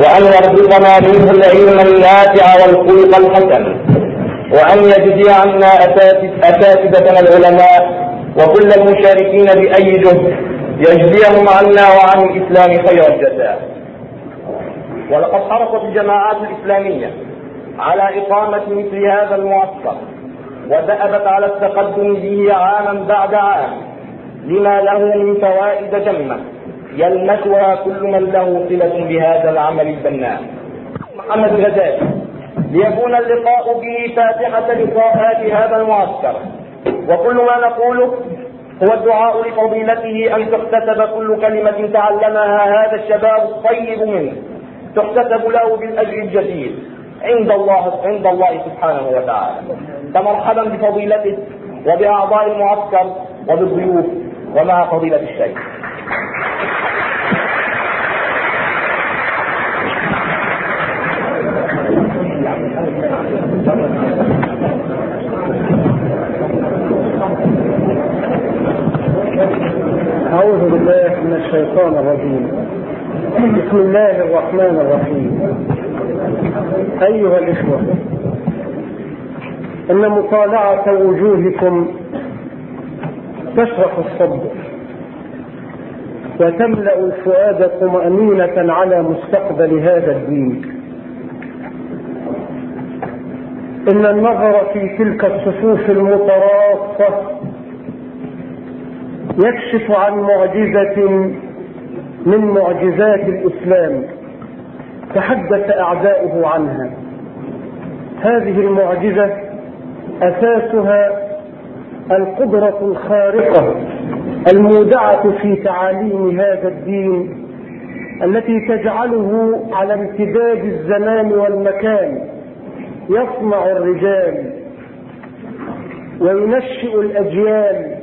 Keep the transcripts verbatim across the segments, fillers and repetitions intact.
وأن يرزقنا منه العلم النافع والخلق الحسن، وأن يجزي عنا أساتذتنا العلماء وكل المشاركين بأي جهد يجزيهم عنا وعن الإسلام خير الجزاء. ولقد حرصت الجماعات الإسلامية على إقامة مثل هذا المعسكر، ودأبت على التقدم به عاما بعد عام، لما له من فوائد جمة يلمسها كل من له صلة بهذا العمل البناء. محمد الغزالي ليكون اللقاء به فاتحة لقاءات هذا المعسكر، وكل ما نقوله هو الدعاء لفضيلته أن تحتسب كل كلمة تعلمها هذا الشباب الطيب منه، تحتسب له بالأجر الجزيل عند الله عند الله سبحانه وتعالى. فمرحبا بفضيلته وبأعضاء المعسكر وبالضيوف ومع فضيلة الشيخ. أعوذ بالله من الشيطان الرجيم. بسم الله الرحمن الرحيم. أيها الإخوة، إن مطالعة وجوهكم تشرح الصدر وتملأ الفؤاد طمأنينة على مستقبل هذا الدين. إن النظر في تلك الصفوف المتراصة يكشف عن معجزة من معجزات الإسلام تحدث أعداؤه عنها. هذه المعجزة أساسها القدرة الخارقة المودعة في تعاليم هذا الدين، التي تجعله على امتداد الزمان والمكان يصنع الرجال وينشئ الأجيال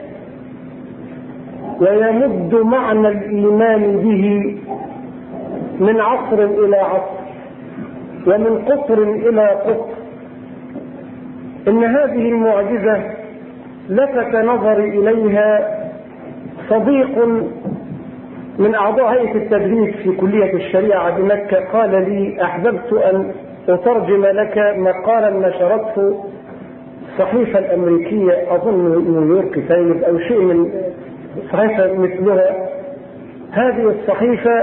ويمد معنى الإيمان به من عصر إلى عصر ومن قطر إلى قطر. إن هذه المعجزة لفت نظري إليها صديق من أعضاء هيئة التدريس في كلية الشريعة بمكة، قال لي: أحببت أن أترجم لك مقالا نشرته الصحيفة الأمريكية، أظن نيويورك تايمز أو شيء من صحيفة مثلها. هذه الصحيفة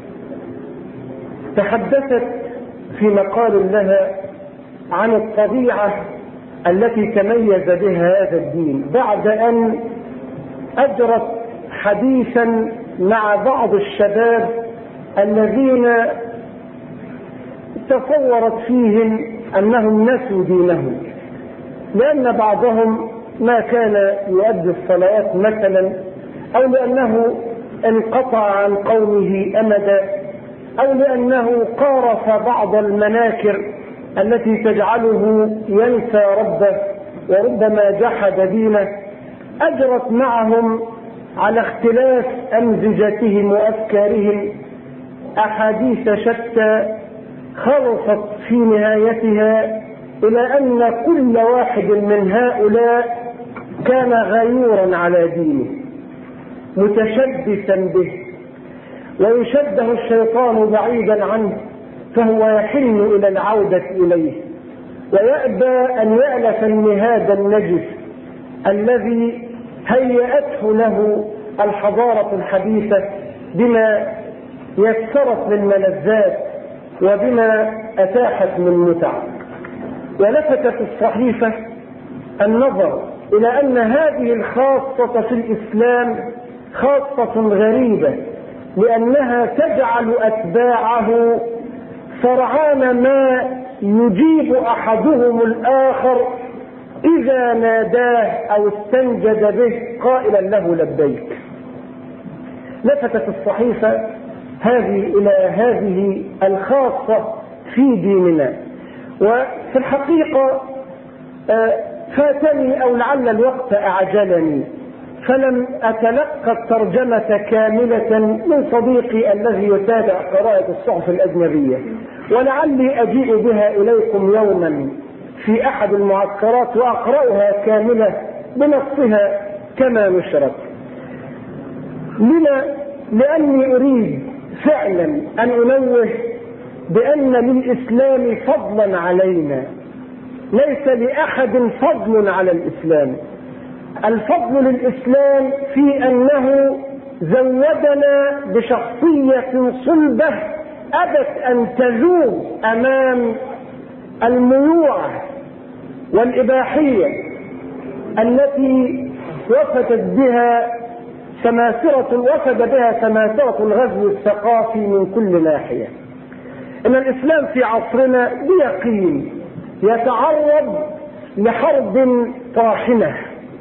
تحدثت في مقال لها عن الطبيعة التي تميز بها هذا الدين، بعد أن أجرت حديثا مع بعض الشباب الذين تصورت فيهم أنهم نسوا دينهم، لأن بعضهم ما كان يؤدي الصلوات مثلا، أو لأنه انقطع عن قومه أمدا، أو لأنه قارف بعض المناكر التي تجعله ينسى ربه وربما جحد دينه. أجرت معهم على اختلاف أمزجتهم وأفكارهم أحاديث شتى خلصت في نهايتها إلى أن كل واحد من هؤلاء كان غيورا على دينه متشبثا به، ويشبه الشيطان بعيدا عنه فهو يحن إلى العودة إليه، ويأبى أن يألف المهاد النجس الذي هيأته له الحضارة الحديثة بما يسرت من ملذات وبما أتاحت من متع. ولفتت الصحيفة النظر إلى أن هذه الخاصة في الإسلام خاصة غريبة، لأنها تجعل أتباعه سرعان ما يجيب أحدهم الآخر إذا ناداه أو استنجد به قائلا له لبيك. لفتت الصحيفة هذه إلى هذه الخاصة في ديننا. وفي الحقيقة فاتني أو لعل الوقت أعجلني فلم أتلقى الترجمة كاملة من صديقي الذي يتابع قراءة الصحف الأجنبية، ولعلي أجيء بها إليكم يوما في أحد المعسكرات وأقرأها كاملة بنصها كما نشرت. لما؟ لأني أريد فعلا أن أنوه بأن للإسلام فضلا علينا، ليس لأحد فضل على الإسلام. الفضل للإسلام في أنه زودنا بشخصية صلبة أبت أن تذوب أمام الميوعة والإباحية التي وفدت بها سماسرة وفد بها سماسرة الغزو الثقافي من كل ناحية. إن الإسلام في عصرنا بيقين يتعرض لحرب طاحنة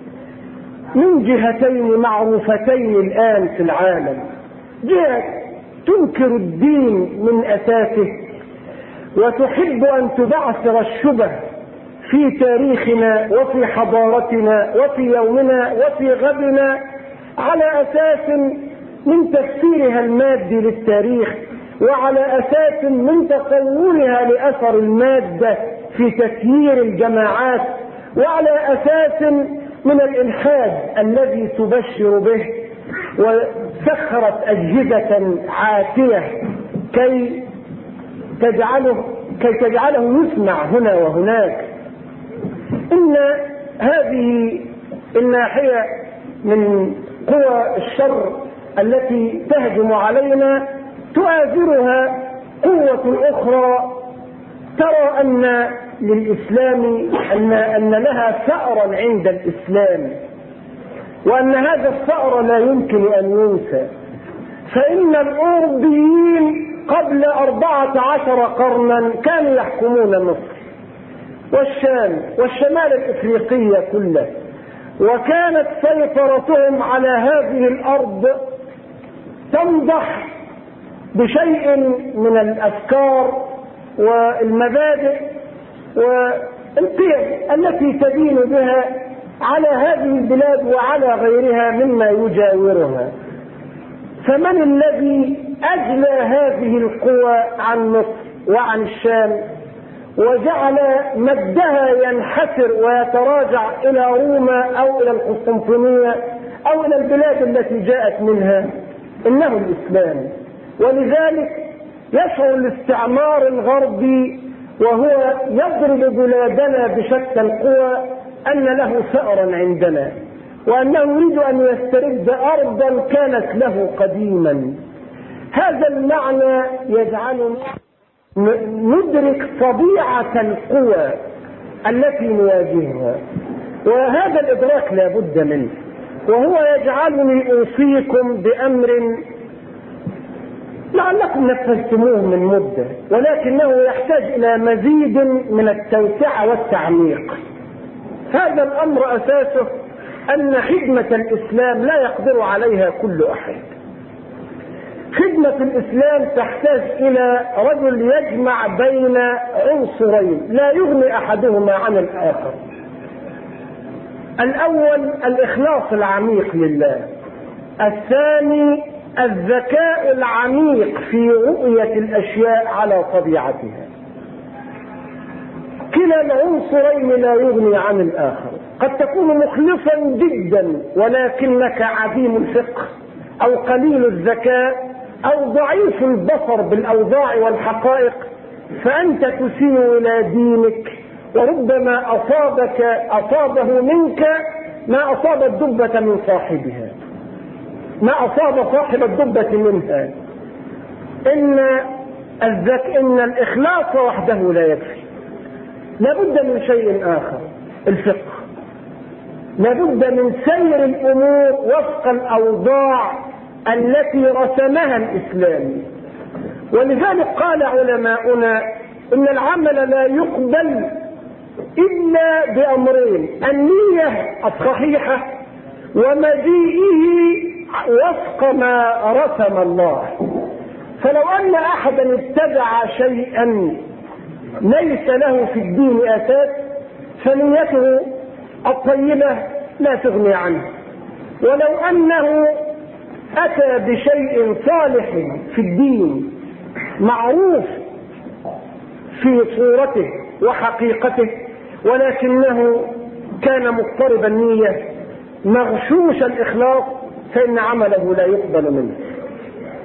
من جهتين معروفتين الآن في العالم: جهة تنكر الدين من أساسه وتحب أن تبعثر الشبه في تاريخنا وفي حضارتنا وفي يومنا وفي غدنا على أساس من تفسيرها المادي للتاريخ، وعلى أساس من تصورها لأثر المادة في تسيير الجماعات، وعلى أساس من الإلحاد الذي تبشر به، وسخرت أجهزة عاتية كي تجعله كي تجعله يسمع هنا وهناك. إن هذه الناحية من قوى الشر التي تهجم علينا تؤازرها قوة أخرى ترى أن للإسلام أن أن لها ثأرا عند الإسلام، وأن هذا الثأر لا يمكن أن ينسى. فإن الأوروبيين قبل أربعة عشر قرنا كانوا يحكمون مصر والشام والشمال الإفريقية كله، وكانت سيطرتهم على هذه الأرض تنضح بشيء من الأفكار والمبادئ والقيم التي تدين بها على هذه البلاد وعلى غيرها مما يجاورها. فمن الذي أجلى هذه القوى عن مصر وعن الشام وجعل مدها ينحسر ويتراجع إلى روما أو إلى القسطنطينية أو إلى البلاد التي جاءت منها؟ إنه الإسلام. ولذلك يشعر الاستعمار الغربي وهو يضرب بلادنا بشتى القوى أن له ثأرا عندنا، وأنه يريد أن يسترد أرضا كانت له قديما. هذا المعنى يجعلنا ندرك طبيعة القوى التي نواجهها، وهذا الإدراك لا بد منه، وهو يجعلني أوصيكم بأمر لعلكم نفذتموه من مدة، ولكنه يحتاج إلى مزيد من التوسعة والتعميق. هذا الأمر أساسه أن خدمة الإسلام لا يقدر عليها كل أحد. خدمة الإسلام تحتاج إلى رجل يجمع بين عنصرين لا يغني أحدهما عن الآخر. الأول الإخلاص العميق لله، الثاني الذكاء العميق في رؤية الأشياء على طبيعتها. كلا العنصرين لا يغني عن الآخر. قد تكون مخلصا جدا ولكنك عديم الفقه أو قليل الذكاء أو ضعيف البصر بالأوضاع والحقائق، فأنت تسيء إلى دينك، وربما أصابك أصابه منك ما أصاب الدبة من صاحبها، ما أصاب صاحب الدبة منها. إن الذك إن الإخلاص وحده لا يكفي، لابد من شيء آخر، الفقه. لابد من سير الأمور وفق الأوضاع التي رسمها الإسلام. ولذلك قال علماؤنا إن العمل لا يقبل إلا بأمرين: النية الصحيحة، ومجيئه وفق ما رسم الله. فلو أن أحدا ابتدع شيئا ليس له في الدين أساس فنيته الطيبة لا تغني عنه، ولو أنه أتى بشيء صالح في الدين معروف في صورته وحقيقته ولكنه كان مضطرب النية مغشوش الإخلاص فإن عمله لا يقبل منه.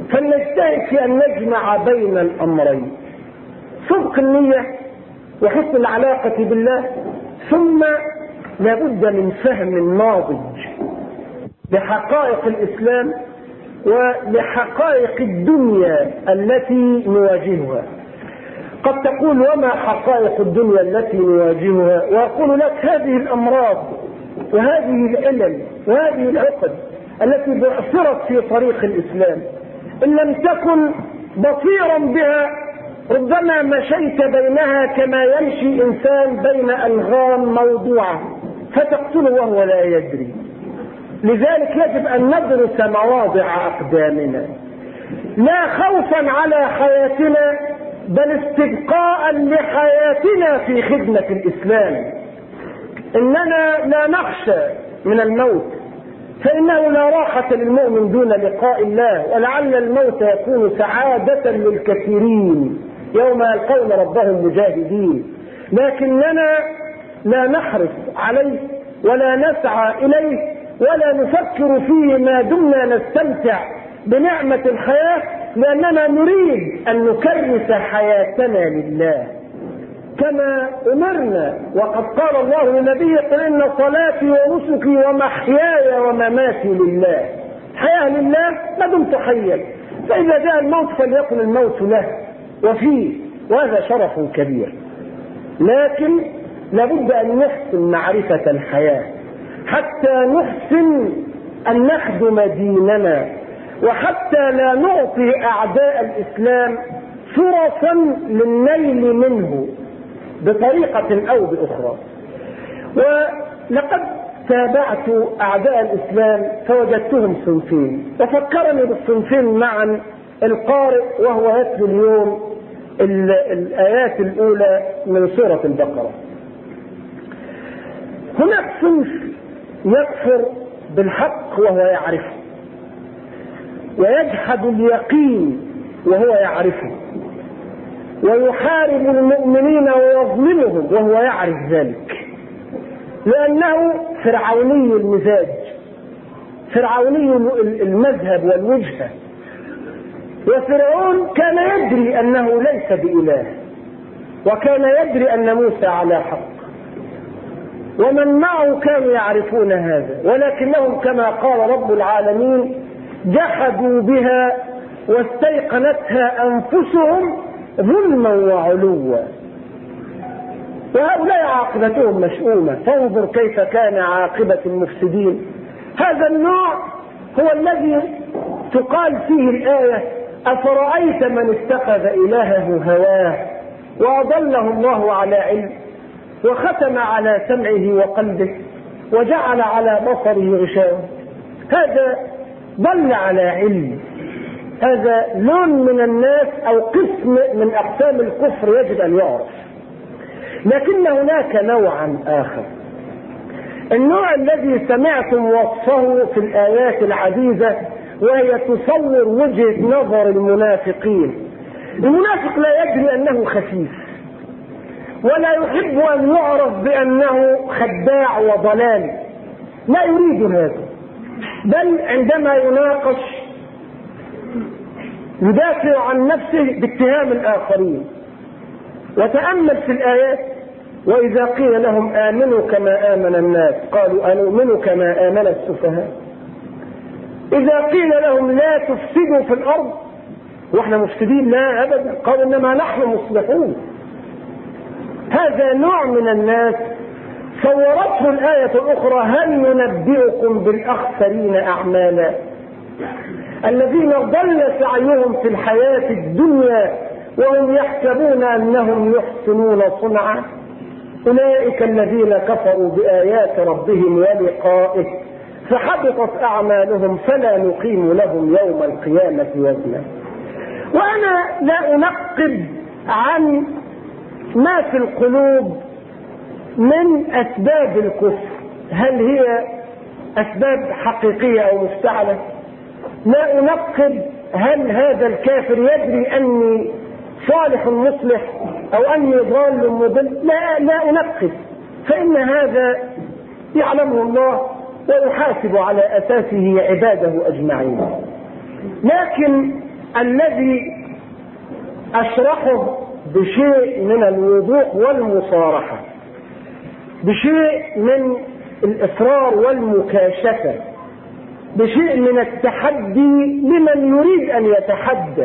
فلنجتهد في أن نجمع بين الأمرين، صدق النية وحسن العلاقة بالله، ثم لابد من فهم ناضج لحقائق الإسلام ولحقائق الدنيا التي نواجهها. قد تقول وما حقائق الدنيا التي نواجهها؟ وأقول لك هذه الأمراض وهذه العلل وهذه العقد التي بعثرت في طريق الإسلام، إن لم تكن بصيرا بها ربما مشيت بينها كما يمشي إنسان بين ألغام موضوعة فتقتله وهو لا يدري. لذلك يجب أن ندرس مواضع أقدامنا، لا خوفا على حياتنا بل استبقاء لحياتنا في خدمة الإسلام. إننا لا نخشى من الموت، فإنه لا راحة للمؤمن دون لقاء الله، ولعل الموت يكون سعادة للكثيرين يوم يلقون ربهم مجاهدين، لكننا لا نحرص عليه ولا نسعى إليه ولا نفكر فيه ما دمنا نستمتع بنعمة الحياة، لأننا نريد أن نكرس حياتنا لله كما أمرنا. وقد قال الله لنبيه قل إن صلاتي ونسكي ومحياي ومماتي لله. حياة لله ما دمت حيا، فإذا جاء الموت فليكن الموت له وفيه، وهذا شرف كبير. لكن لابد أن نحسن معرفة الحياة حتى نحسن أن نخدم ديننا، وحتى لا نعطي أعداء الإسلام فرصا للنيل منه بطريقة أو بأخرى. ولقد تابعت أعداء الإسلام فوجدتهم صنفين، وفكرني بالصنفين معا القارئ وهو يتلو اليوم الآيات الأولى من سورة البقرة. هناك صنف يكفر بالحق وهو يعرفه، ويجحد اليقين وهو يعرفه، ويحارب المؤمنين ويظلمهم وهو يعرف ذلك، لأنه فرعوني المزاج، فرعوني المذهب والوجهة. وفرعون كان يدري أنه ليس بإله، وكان يدري أن موسى على حق، ومن معه كانوا يعرفون هذا، ولكنهم كما قال رب العالمين جحدوا بها واستيقنتها أنفسهم ظلما وعلوا، وهؤلاء عاقبتهم مشؤومة. فانظر كيف كان عاقبة المفسدين. هذا النوع هو الذي تقال فيه الآية أفرأيت من اتخذ إلهه هواه وأضله الله على علم وختم على سمعه وقلبه وجعل على بصره غشاوة. هذا ضل على علم، هذا لون من الناس أو قسم من أقسام الكفر يجب أن يعرف. لكن هناك نوعا آخر، النوع الذي سمعتم وصفه في الآيات العديدة، وهي تصور وجهة نظر المنافقين. المنافق لا يدري أنه خسيس، ولا يحب أن يعرف بأنه خداع وضلال، لا يريد هذا، بل عندما يناقش يدافع عن نفسه باتهام الآخرين. وتأمل في الآيات وإذا قيل لهم آمنوا كما آمن الناس قالوا أنؤمن كما آمن السفهاء. إذا قيل لهم لا تفسدوا في الأرض وإحنا مفسدين، لا أبدا، قالوا إنما نحن مصلحون. هذا نوع من الناس صورته الآية الأخرى هل ننبئكم بالأخسرين أعمالا الذين ضل سعيهم في الحياة الدنيا وهم يحسبون أنهم يحسنون صنعا أولئك الذين كفروا بآيات ربهم ولقائه فحبطت أعمالهم فلا نقيم لهم يوم القيامة وزنا. وأنا لا أنقب عن ما في القلوب من أسباب الكفر، هل هي أسباب حقيقية أو مفتعلة؟ لا أنقب هل هذا الكافر يدري أني صالح مصلح أو أني ضال مضل، لا لا أنقب، فإن هذا يعلمه الله ويحاسب على أساسه عباده أجمعين. لكن الذي أشرحه بشيء من الوضوح والمصارحة، بشيء من الإصرار والمكاشفة، بشيء من التحدي لمن يريد أن يتحدى.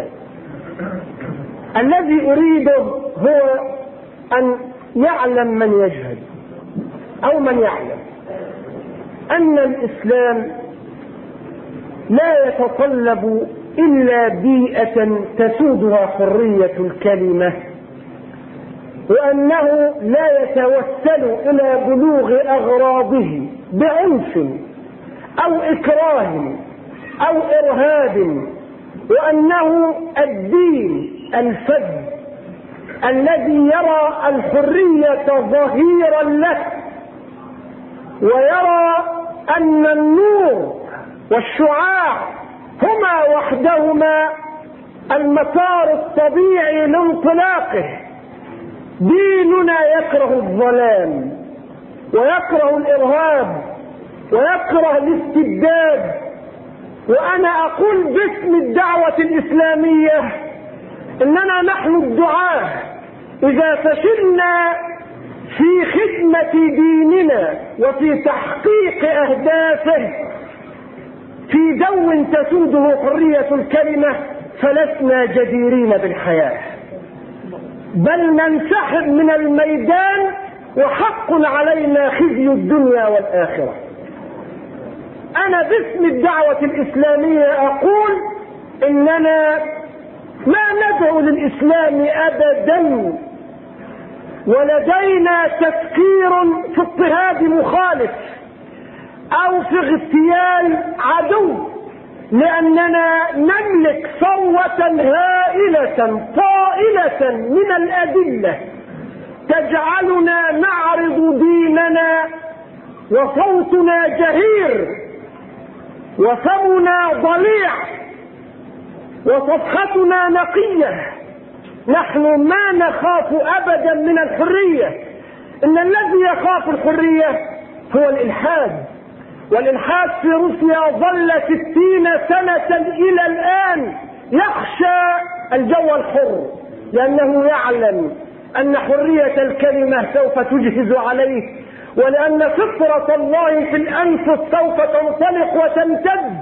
الذي أريده هو أن يعلم من يجهل أو من يعلم أن الإسلام لا يتطلب إلا بيئة تسودها حرية الكلمة، وأنه لا يتوسل إلى بلوغ أغراضه بعنف أو إكراه أو إرهاب، وأنه الدين الفذ الذي يرى الحرية ظهيرا له، ويرى أن النور والشعاع هما وحدهما المسار الطبيعي لانطلاقه. ديننا يكره الظلام ويكره الإرهاب ويكره الاستبداد. وأنا أقول باسم الدعوة الإسلامية إننا نحن الدعاة إذا فشلنا في خدمة ديننا وفي تحقيق أهدافه في جو تسوده حرية الكلمة فلسنا جديرين بالحياة، بل ننسحب من الميدان وحق علينا خزي الدنيا والآخرة. أنا باسم الدعوة الإسلامية أقول إننا ما ندعو للإسلام أبدا، ولدينا تفكير في اضطهاد مخالف أو في اغتيال عدو، لأننا نملك ثروة هائلة طائلة من الأدلة تجعلنا نعرض ديننا وصوتنا جهير وفمنا ضليع وصفحتنا نقية. نحن ما نخاف أبدا من الحرية، إن الذي يخاف الحرية هو الإلحاد، والإلحاد في روسيا ظل ستين سنة إلى الآن يخشى الجو الحر، لأنه يعلم أن حرية الكلمة سوف تجهز عليه، ولأن فطرة الله في الأنفس سوف تنطلق وتمتد.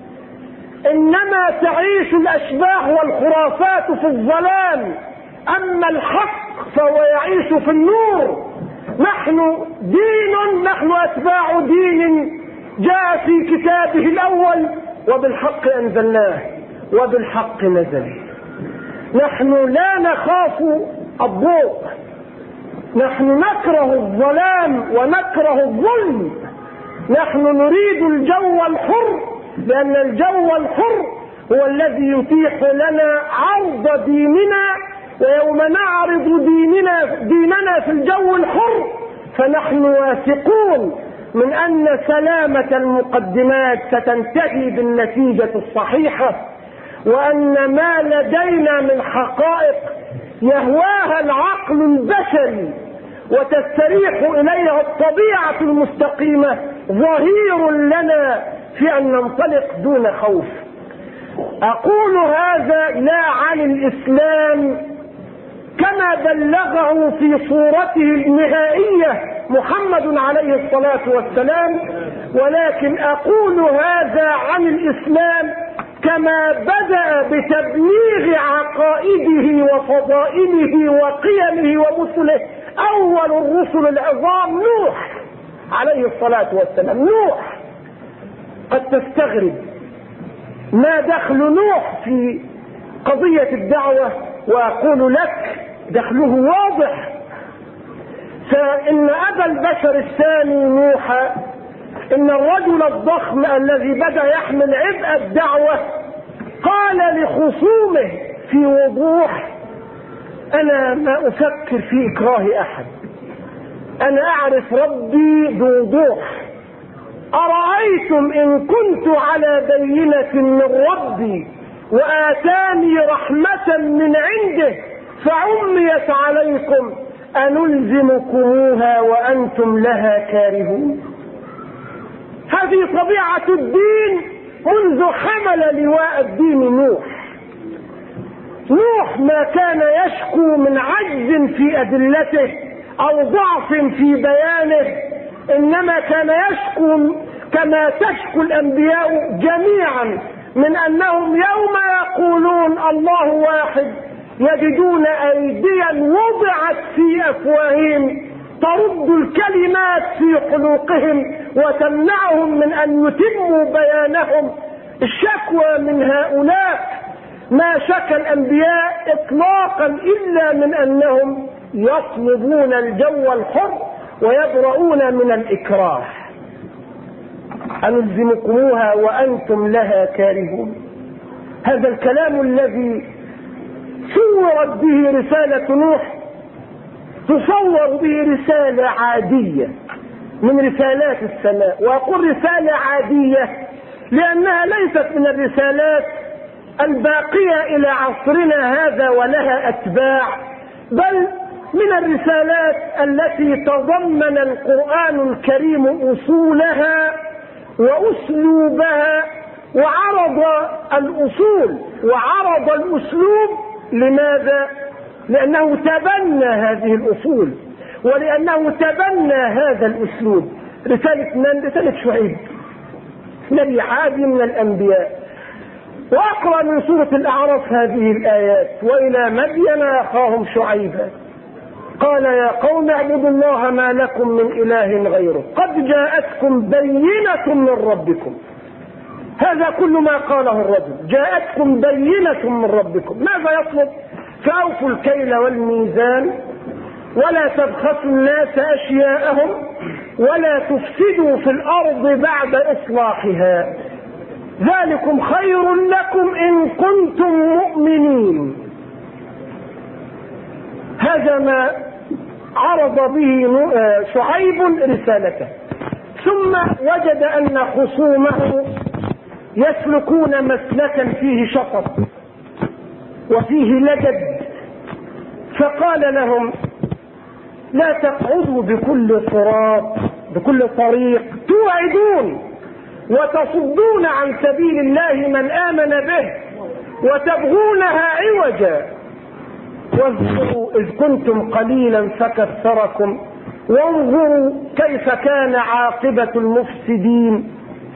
إنما تعيش الأشباح والخرافات في الظلام، أما الحق فهو يعيش في النور. نحن دين، نحن أتباع دين جاء في كتابه الأول وبالحق أنزلناه وبالحق نزل. نحن لا نخاف الضوء، نحن نكره الظلام ونكره الظلم. نحن نريد الجو الحر، لأن الجو الحر هو الذي يتيح لنا عرض ديننا، ويوم نعرض ديننا, ديننا في الجو الحر فنحن واثقون من أن سلامة المقدمات ستنتهي بالنتيجة الصحيحة، وأن ما لدينا من حقائق يهواها العقل البشري وتستريح إليها الطبيعة المستقيمة ظهير لنا في أن ننطلق دون خوف. أقول هذا لا عن الإسلام كما بلغه في صورته النهائية محمد عليه الصلاة والسلام، ولكن أقول هذا عن الإسلام كما بدأ بتبليغ عقائده وفضائله وقيمه ومثله أول الرسل العظام نوح عليه الصلاة والسلام. نوح قد تستغرب ما دخل نوح في قضية الدعوة، وأقول لك دخله واضح. فإن أبا البشر الثاني نوح، إن الرجل الضخم الذي بدأ يحمل عبء الدعوة قال لخصومه في وضوح: أنا ما أفكر في إكراه أحد، أنا أعرف ربي بوضوح. أرأيتم إن كنت على بينة من ربي وآتاني رحمة من عنده فعميت عليكم أنلزمكموها وأنتم لها كارهون. هذه طبيعة الدين منذ حمل لواء الدين نوح. نوح ما كان يشكو من عجز في أدلته أو ضعف في بيانه، إنما كان يشكو كما تشكو الأنبياء جميعا من أنهم يوم يقولون الله واحد يجدون أيديا وضعت في أفواههم ترد الكلمات في حلوقهم وتمنعهم من أن يتموا بيانهم. الشكوى من هؤلاء ما شكى الأنبياء إطلاقا إلا من أنهم يطلبون الجو الحر ويبرؤون من الإكراه. أنلزمكموها وأنتم لها كارهون. هذا الكلام الذي صورت به رسالة نوح تصور به رسالة عادية من رسالات السماء، وأقول رسالة عادية لأنها ليست من الرسالات الباقية إلى عصرنا هذا ولها أتباع، بل من الرسالات التي تضمن القرآن الكريم أصولها وأسلوبها وعرض الأصول وعرض الأسلوب. لماذا؟ لأنه تبنى هذه الأصول ولأنه تبنى هذا الأسلوب. رسالة من؟ رسالة شعيب، نبي عادي من الأنبياء. وأقرأ من سورة الأعراف هذه الآيات: وإلى مدين أخاهم شعيبا قال يا قوم اعبدوا الله ما لكم من إله غيره قد جاءتكم بينة من ربكم. هذا كل ما قاله الرجل، جاءتكم بينة من ربكم. ماذا يطلب؟ فأوفوا الكيل والميزان ولا تبخسوا الناس أشياءهم ولا تفسدوا في الأرض بعد إصلاحها ذلكم خير لكم إن كنتم مؤمنين. هذا ما عرض به شعيب رسالته. ثم وجد أن خصومه يسلكون مسلكا فيه شطط وفيه لجد، فقال لهم لا تقعدوا بكل صراط بكل طريق توعدون وتصدون عن سبيل الله من آمن به وتبغونها عوجا واذكروا إذ كنتم قليلا فكثركم وانظروا كيف كان عاقبة المفسدين.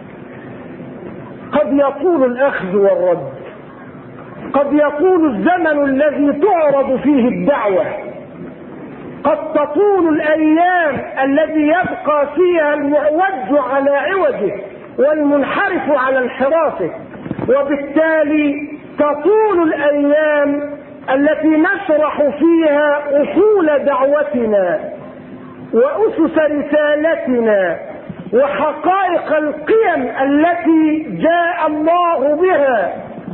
قد يطول الأخذ والرد، قد يطول الزمن الذي تعرض فيه الدعوة، قد تطول الأيام الذي يبقى فيها المعوج على عوجه والمنحرف على انحرافه، وبالتالي تطول الأيام التي نشرح فيها أصول دعوتنا وأسس رسالتنا وحقائق القيم التي جاء الله بها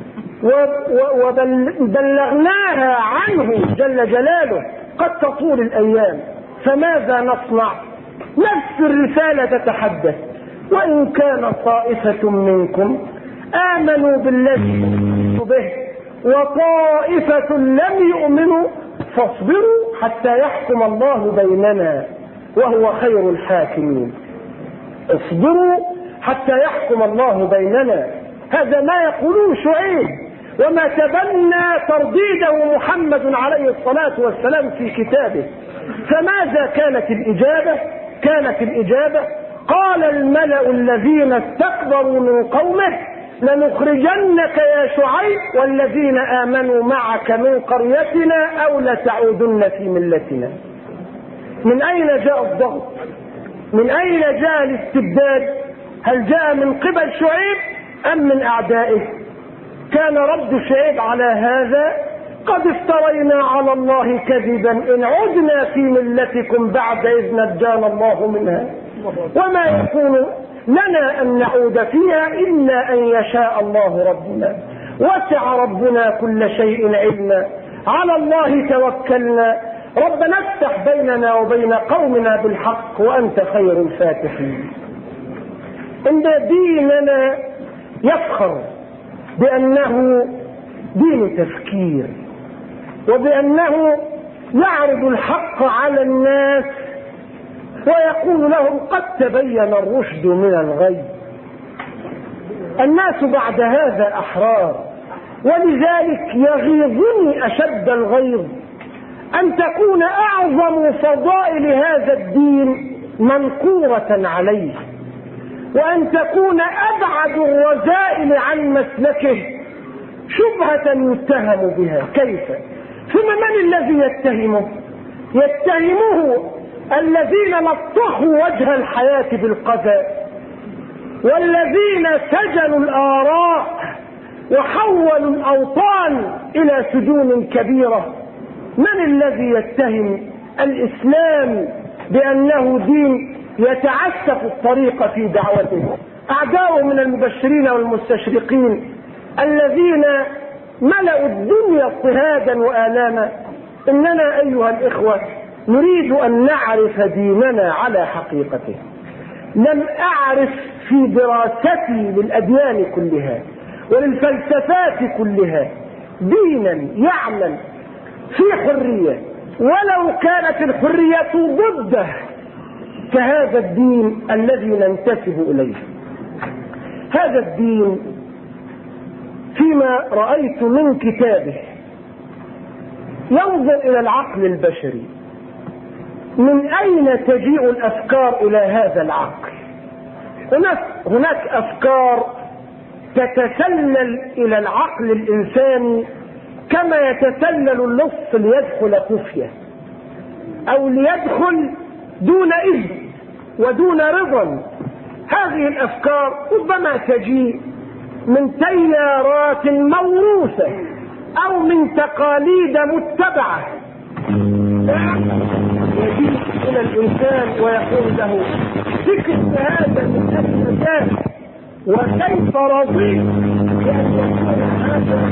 وبلغناها عنه جل جلاله. قد تطول الأيام، فماذا نصنع؟ نفس الرسالة تتحدث: وإن كان طائفة منكم آمنوا بالذي أرسلت به وطائفة لم يؤمنوا فاصبروا حتى يحكم الله بيننا وهو خير الحاكمين. اصبروا حتى يحكم الله بيننا، هذا ما يقولون شعيب وما تبنى ترديده محمد عليه الصلاة والسلام في كتابه. فماذا كانت الإجابة؟ كانت الإجابة: قال الملأ الذين استكبروا من قومه لنخرجنك يا شعيب والذين آمنوا معك من قريتنا أو لتعودن في ملتنا. من أين جاء الضغط؟ من أين جاء الاستبداد؟ هل جاء من قبل شعيب أم من أعدائه؟ كان رد شعيب على هذا: قد افترينا على الله كذبا إن عدنا في ملتكم بعد إذ نجانا الله منها وما يكون لنا أن نعود فيها إلا أن يشاء الله ربنا وسع ربنا كل شيء علما على الله توكلنا ربنا افتح بيننا وبين قومنا بالحق وأنت خير الفاتحين. إن ديننا يفخر بأنه دين تفكير وبأنه يعرض الحق على الناس ويقول لهم قد تبين الرشد من الغي. الناس بعد هذا أحرار، ولذلك يغيظني أشد الغيظ أن تكون أعظم فضائل هذا الدين منكورة عليه، وأن تكون أبعد الرذائل عن مسلكه شبهة يتهم بها. كيف؟ ثم من الذي يتهمه؟ يتهمه الذين لطخوا وجه الحياة بالقذى، والذين سجنوا الآراء وحولوا الأوطان إلى سجون كبيرة. من الذي يتهم الإسلام بأنه دين يتعسف الطريق في دعوته؟ أعداؤه من المبشرين والمستشرقين الذين ملأوا الدنيا اضطهادا وآلاما. إننا أيها الإخوة نريد أن نعرف ديننا على حقيقته. لم أعرف في دراستي للأديان كلها وللفلسفات كلها دينا يعمل في حرية ولو كانت الحرية ضده كهذا الدين الذي ننتسب إليه. هذا الدين فيما رأيت من كتابه ينظر إلى العقل البشري، من أين تجيء الأفكار إلى هذا العقل؟ هناك, هناك أفكار تتسلل إلى العقل الإنساني كما يتسلل اللص ليدخل خفية أو ليدخل دون إذن ودون رضا. هذه الأفكار ربما تجيء من تيارات موروثة أو من تقاليد متبعة. يجيء إلى الإنسان ويقول له فكر هذا من أجل ذلك، وكيف رضيت بأن يكون هذا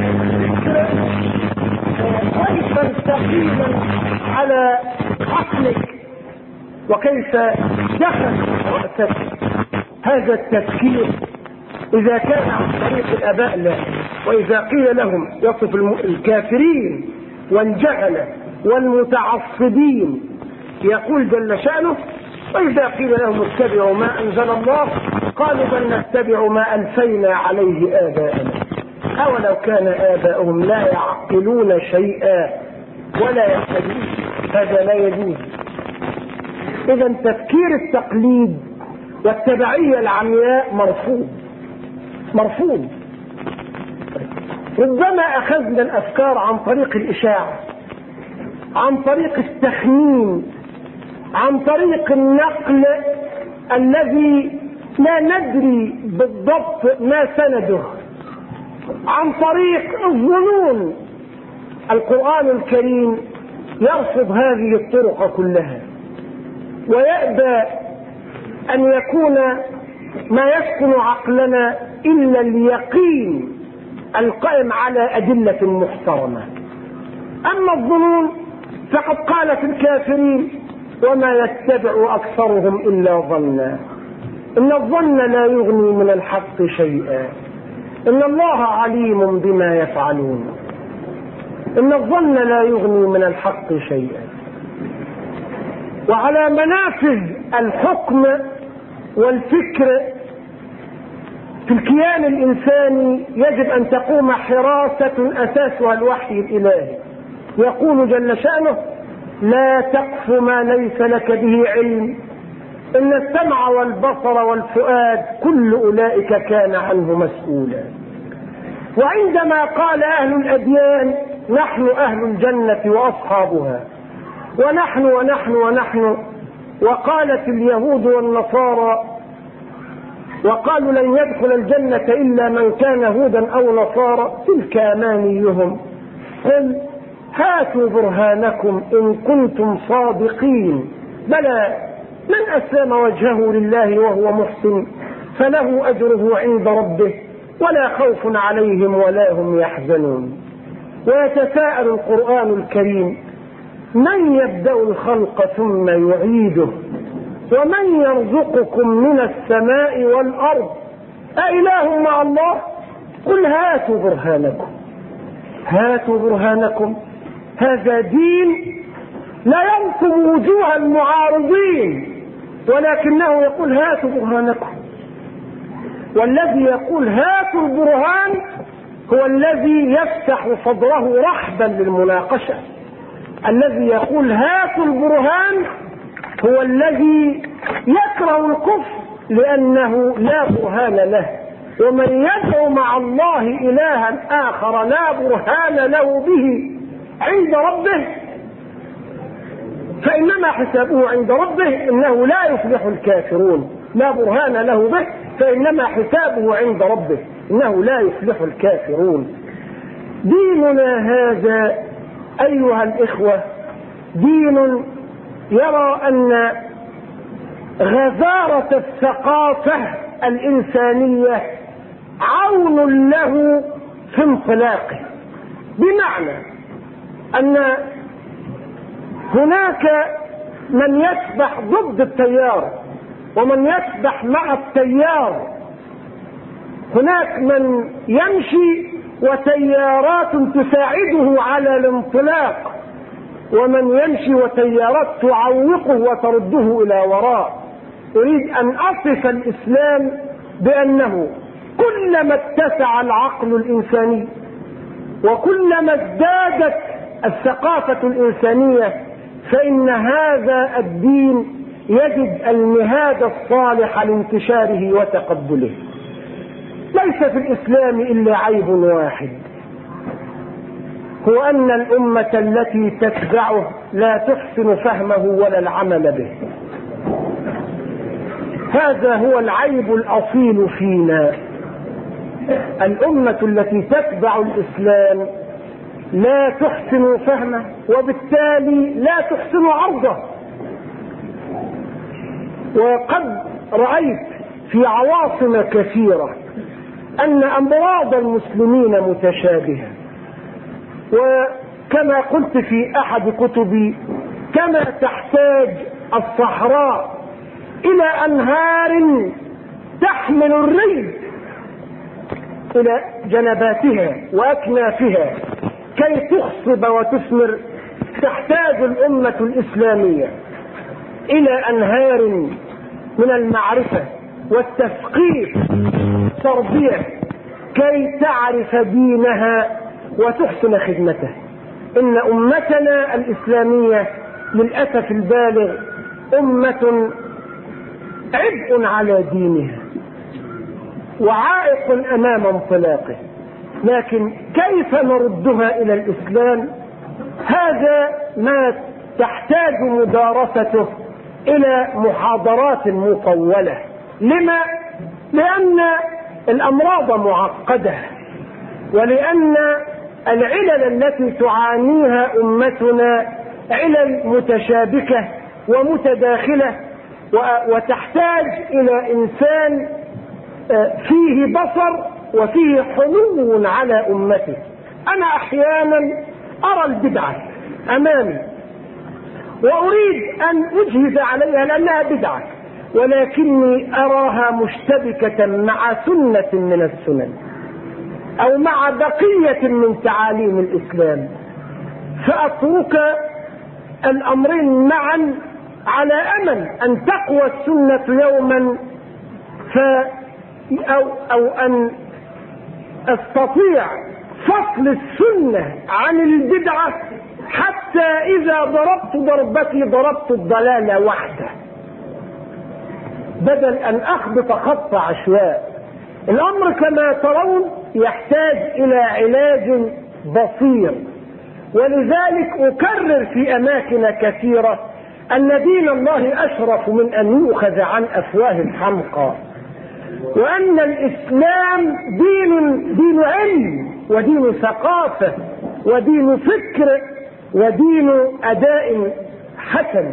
كيف ثقيلا على عقلك وكيف دخل رأسك هذا التفكير إذا كان عن طريق الآباء لا. وإذا قيل لهم يصف الكافرين والجهلة والمتعصبين يقول جل شأنه وإذا قيل لهم اتبعوا ما أنزل الله قالوا بل نتبع ما ألفينا عليه آباءنا أولو كان آباؤهم لا يعقلون شيئا ولا يهتدون. هذا لا يجوز. إذا تفكير التقليد والتبعية العمياء مرفوض مرفوض. ربما أخذنا الأفكار عن طريق الإشاعة، عن طريق التخمين، عن طريق النقل الذي لا ندري بالضبط ما سنده، عن طريق الظنون. القرآن الكريم يرفض هذه الطرق كلها ويأبى أن يكون ما يسكن عقلنا إلا اليقين القائم على أدلة محترمة. أما الظنون فقد قالت الكافرين وما يتبع أكثرهم إلا ظنا إن الظن لا يغني من الحق شيئا إن الله عليم بما يفعلون. إن الظن لا يغني من الحق شيئا. وعلى منافذ الحكم والفكر في الكيان الإنساني يجب أن تقوم حراسة أساسها الوحي الإلهي. يقول جل شأنه لا تقف ما ليس لك به علم إن السمع والبصر والفؤاد كل أولئك كان عنه مسؤولا. وعندما قال أهل الأديان نحن أهل الجنة وأصحابها ونحن ونحن ونحن، وقالت اليهود والنصارى وقالوا لن يدخل الجنة إلا من كان هودا أو نصارى تلك أمانيهم قل هاتوا برهانكم إن كنتم صادقين بلى من أسلم وجهه لله وهو محسن فله أجره عند ربه ولا خوف عليهم ولا هم يحزنون. ويتساءل القرآن الكريم من يبدأ الخلق ثم يعيده ومن يرزقكم من السماء والأرض أإله مع الله قل هاتوا برهانكم هاتوا برهانكم. هذا دين لا ينصب وجوه المعارضين ولكنه يقول هاتوا برهانكم. والذي يقول هاتوا البرهان هو الذي يفتح صدره رحبا للمناقشة. الذي يقول هاتوا البرهان هو الذي يكره الكفر لأنه لا برهان له. ومن يدعو مع الله إلها آخر لا برهان له به عند ربه فإنما حسابه عند ربه إنه لا يفلح الكافرون. لا برهان له به فإنما حسابه عند ربه إنه لا يفلح الكافرون. ديننا هذا أيها الإخوة دين يرى أن غزارة الثقافة الإنسانية عون له في انطلاقه، بمعنى أن هناك من يسبح ضد التيار ومن يسبح مع التيار. هناك من يمشي وتيارات تساعده على الانطلاق ومن يمشي وتيارات تعوقه وترده إلى وراء. أريد أن أصف الإسلام بأنه كلما اتسع العقل الإنساني وكلما ازدادت الثقافة الإنسانية فإن هذا الدين يجد المهاد الصالح لانتشاره وتقبله. ليس في الإسلام إلا عيب واحد، هو أن الأمة التي تتبعه لا تحسن فهمه ولا العمل به. هذا هو العيب الأصيل فينا. الأمة التي تتبع الإسلام لا تحسن فهمه وبالتالي لا تحسن عرضه. وقد رأيت في عواصم كثيرة أن أمراض المسلمين متشابهة، وكما قلت في أحد كتبي كما تحتاج الصحراء إلى أنهار تحمل الري إلى جنباتها وأكنافها كي تخصب وتثمر، تحتاج الأمة الإسلامية إلى أنهار من المعرفة والتثقيف تربية كي تعرف دينها وتحسن خدمته. إن أمتنا الإسلامية للأسف البالغ أمة عبء على دينها وعائق أمام انطلاقه، لكن كيف نردها إلى الإسلام؟ هذا ما تحتاج مدارسته إلى محاضرات مطولة. لما؟ لأن الأمراض معقدة، ولأن العلل التي تعانيها أمتنا علل متشابكة ومتداخلة، وتحتاج إلى إنسان فيه بصر وفيه حنو على أمته. أنا أحيانا أرى البدعة أمامي وأريد أن أجهز عليها لأنها بدعة، ولكني أراها مشتبكة مع سنة من السنن أو مع بقية من تعاليم الإسلام، فأترك الأمرين معا على أمل أن تقوى السنة يوما ف أو, أو أن أستطيع فصل السنة عن البدعة حتى إذا ضربت ضربتي ضربت الضلال وحده بدل أن أخبط خط عشواء. الأمر كما ترون يحتاج إلى علاج بصير، ولذلك أكرر في أماكن كثيرة أن دين الله أشرف من أن يؤخذ عن أفواه الحمقى، وأن الإسلام دين دين علم ودين ثقافة ودين فكر ودين أداء حسن.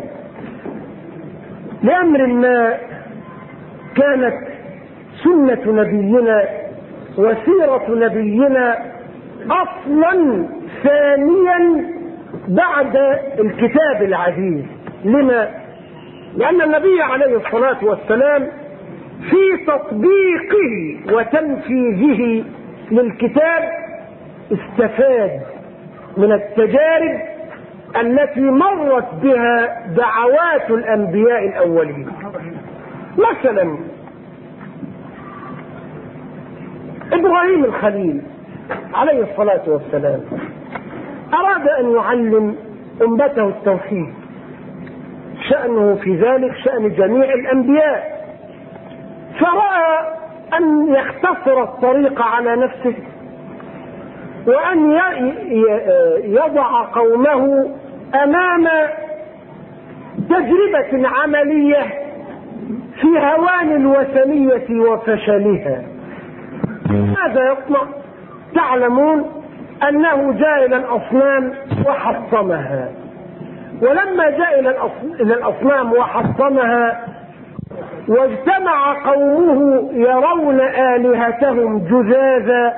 لأمر ما كانت سنة نبينا وسيرة نبينا أصلا ثانيا بعد الكتاب العزيز. لما؟ لأن النبي عليه الصلاة والسلام في تطبيقه وتنفيذه للكتاب استفاد من التجارب التي مرت بها دعوات الأنبياء الأولين. مثلا إبراهيم الخليل عليه الصلاة والسلام أراد أن يعلم أمته التوحيد، شأنه في ذلك شأن جميع الأنبياء، فرأى أن يختصر الطريق على نفسه وأن يضع قومه أمام تجربة عملية في هوان الوثنية وفشلها. ماذا يصنع؟ تعلمون أنه جاء إلى الأصنام وحطمها، ولما جاء إلى الأصنام وحطمها واجتمع قومه يرون آلهتهم جذاذا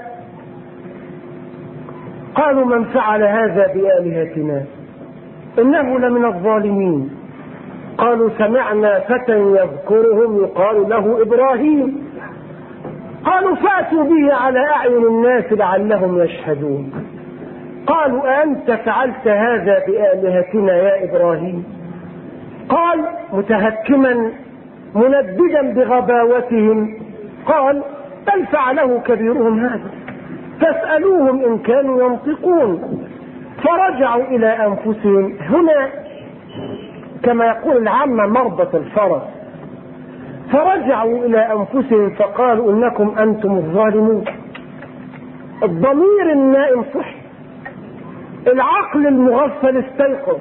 قالوا من فعل هذا بآلهتنا إنه لمن الظالمين. قالوا سمعنا فتى يذكرهم يقال له إبراهيم. قالوا فأتوا به على أعين الناس لعلهم يشهدون. قالوا أنت فعلت هذا بآلهتنا يا إبراهيم؟ قال متهكما منددا بغباوتهم قال بل فعله كبيرهم هذا فاسألوهم إن كانوا ينطقون. فرجعوا إلى أنفسهم، هنا كما يقول العامة مربط الفرس، فرجعوا إلى أنفسهم فقالوا إنكم أنتم الظالمون. الضمير النائم صح، العقل المغفل استيقظ.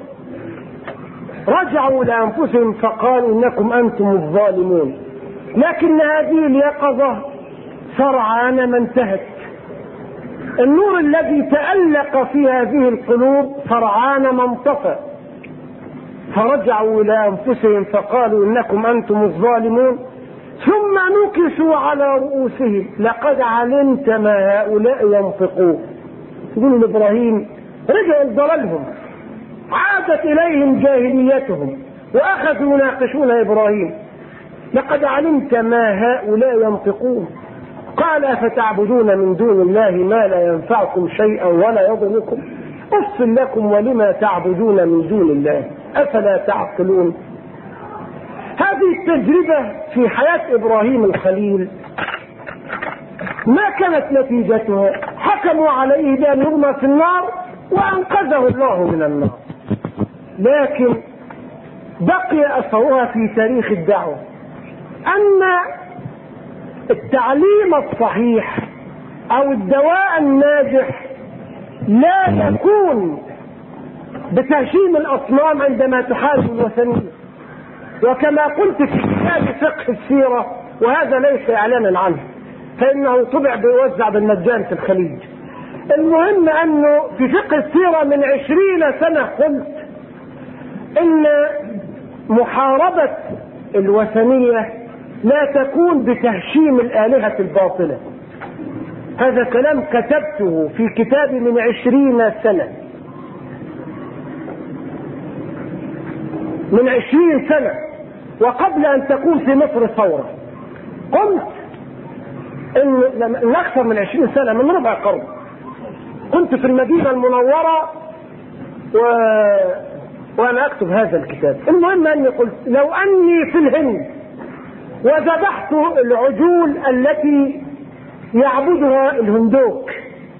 رجعوا إلى أنفسهم فقالوا إنكم أنتم الظالمون. لكن هذه اليقظة سرعان ما انتهت. النور الذي تألق في هذه القلوب سرعان ما انطفى. فرجعوا إلى أنفسهم فقالوا إنكم أنتم الظالمون، ثم نكسوا على رؤوسهم لقد علمت ما هؤلاء ينطقون. يقولوا لإبراهيم رجعوا لضلالهم، عادت إليهم جاهليتهم وأخذوا يناقشون إبراهيم. لقد علمت ما هؤلاء ينطقون. قال أفتعبدون من دون الله ما لا ينفعكم شيئا ولا يضركم أف لكم ولما تعبدون من دون الله أفلا تعقلون. هذه التجربة في حياة إبراهيم الخليل ما كانت نتيجتها؟ حكموا عليه بأن يرمى في النار وأنقذه الله من النار، لكن بقي أثرها في تاريخ الدعوة أن التعليم الصحيح أو الدواء الناجح لا يكون بتهشيم الأصنام عندما تحارب الوثنية. وكما قلت في كتاب فقه السيرة، وهذا ليس إعلانا عنه فإنه طبع بيوزع بالمجان في الخليج، المهم أنه في فقه السيرة من عشرين سنة قلت إن محاربة الوثنية لا تكون بتهشيم الآلهة الباطلة. هذا كلام كتبته في كتابي من عشرين سنة، من عشرين سنة وقبل أن تكون في مصر ثورة. قلت إن أكثر من عشرين سنة، من ربع قرن، كنت في المدينة المنورة و... وأنا أكتب هذا الكتاب. المهم أني قلت لو أني في الهند وذبحت العجول التي يعبدها الهندوك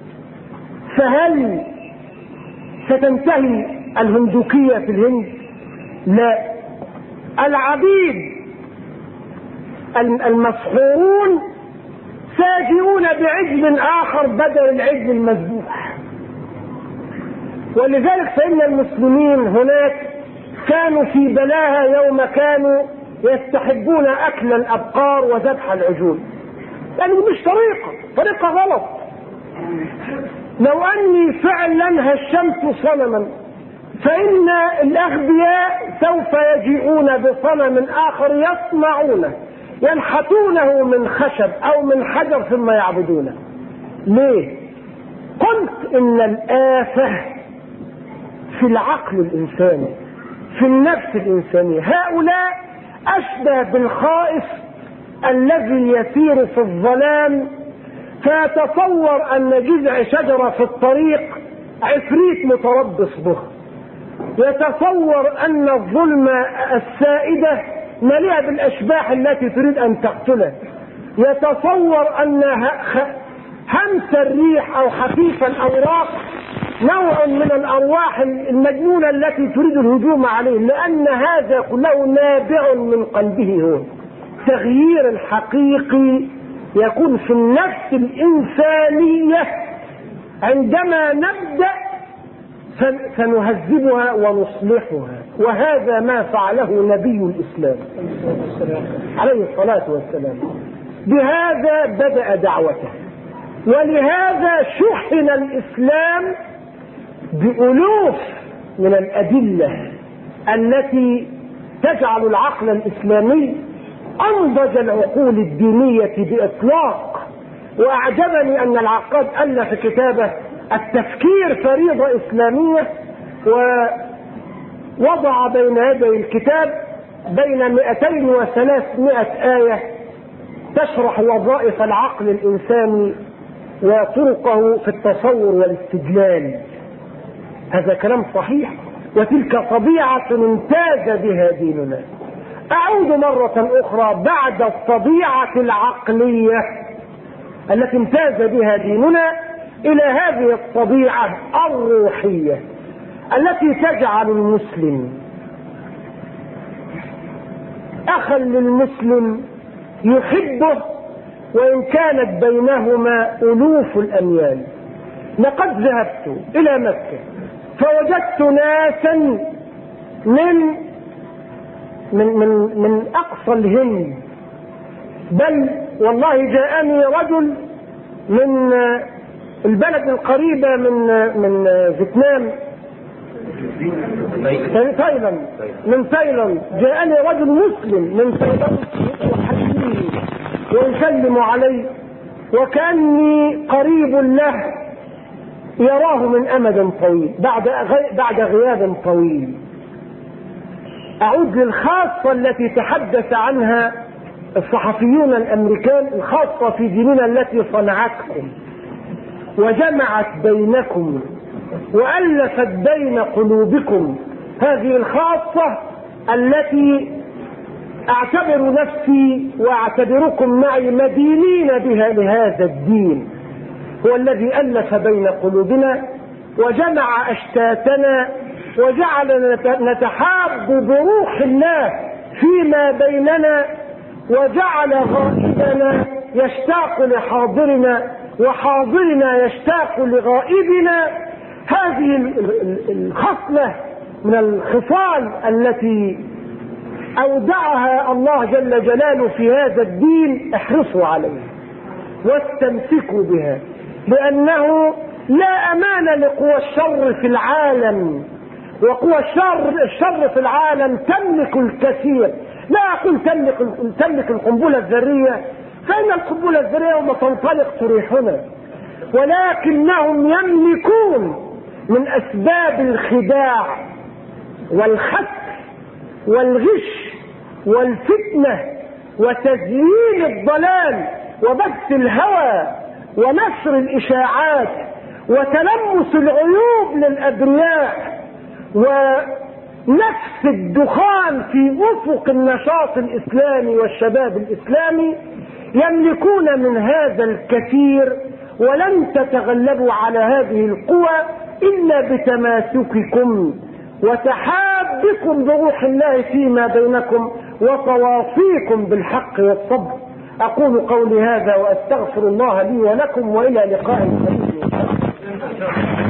فهل ستنتهي الهندوكية في الهند؟ لا، العبيد المسحورون ساجئون بعجل آخر بدل العجل المذبوح. ولذلك فإن المسلمين هناك كانوا في بلاها يوم كانوا يستحبون أكل الأبقار وذبح العجول، يعني مش طريقة طريقة غلط. لو أني فعلا هشمت صنما فإن الأغبياء سوف يجيئون بصنم آخر يصنعونه ينحتونه من خشب أو من حجر ثم يعبدونه. ليه؟ قلت إن الآفة في العقل الإنساني، في النفس الإنسانية. هؤلاء أشبه بالخائف الذي يسير في الظلام فيتصور أن جذع شجرة في الطريق عفريت متربص به، يتصور أن الظلمة السائدة مليئة بالأشباح التي تريد أن تقتله، يتصور أن همس الريح أو حفيف الأوراق نوع من الأرواح المجنونة التي تريد الهجوم عليه، لأن هذا كله نابع من قلبه هو. تغيير الحقيقي يكون في النفس الإنسانية عندما نبدأ سنهذبها ونصلحها، وهذا ما فعله نبي الإسلام عليه الصلاة والسلام. بهذا بدأ دعوته، ولهذا شحن الإسلام بألوف من الأدلة التي تجعل العقل الإسلامي أنضج العقول الدينية بإطلاق. وأعجبني أن العقاد ألف كتابه التفكير فريضة إسلامية، ووضع بين يدي الكتاب بين مئتين وثلاثمائة آية تشرح وظائف العقل الإنساني وطرقه في التصور والاستدلال. هذا كلام صحيح، وتلك طبيعة امتاز بها ديننا. أعود مرة أخرى بعد الطبيعة العقلية التي امتاز بها ديننا إلى هذه الطبيعة الروحية التي تجعل المسلم أخا للمسلم يحبه وإن كانت بينهما ألوف الأميال. لقد ذهبت إلى مكة فوجدت ناسا من من من من أقصى الهند، بل والله جاءني رجل من البلد القريبة من من فيتنام، تايلاند، من تايلاند جاءني رجل مسلم من تايلاند يحييني ويسلم علي وكأني قريب له يراه من أمد طويل بعد بعد غياب طويل. أعود للخاصة التي تحدث عنها الصحفيون الأمريكان، الخاصة في ديننا التي صنعتكم وجمعت بينكم وألفت بين قلوبكم. هذه الخاصة التي أعتبر نفسي وأعتبركم معي مدينين بها لهذا الدين، هو الذي ألف بين قلوبنا وجمع أشتاتنا وجعلنا نتحاب بروح الله فيما بيننا، وجعل غائبنا يشتاق لحاضرنا وحاضرنا يشتاق لغائبنا. هذه الخصلة من الخصال التي أودعها الله جل جلاله في هذا الدين احرصوا عليها واستمسكوا بها، لأنه لا أمان لقوى الشر في العالم، وقوى الشر الشر في العالم تملك الكثير. لا أقول تملك تملك القنبلة الذرية، فإن القنبلة الذرية يوم تنطلق تريحنا، ولكنهم يملكون من أسباب الخداع والخسر والغش والفتنة وتزيين الضلال وبث الهوى ونشر الإشاعات وتلمس العيوب للأبرياء ونفس الدخان في أفق النشاط الإسلامي والشباب الإسلامي. يملكون من هذا الكثير، ولن تتغلبوا على هذه القوى إلا بتماسككم وتحابكم بروح الله فيما بينكم وتواصيكم بالحق والصبر. أقول قولي هذا وأستغفر الله لي ولكم، وإلى لقاء قريب.